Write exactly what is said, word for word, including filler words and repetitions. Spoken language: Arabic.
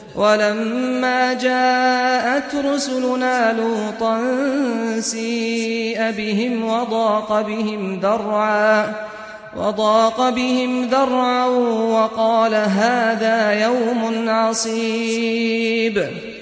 ولما جاءت رسلنا لوطا سيء بهم وضاق بهم ذرعا وضاق بهم ذرعا وقال هذا يوم عصيب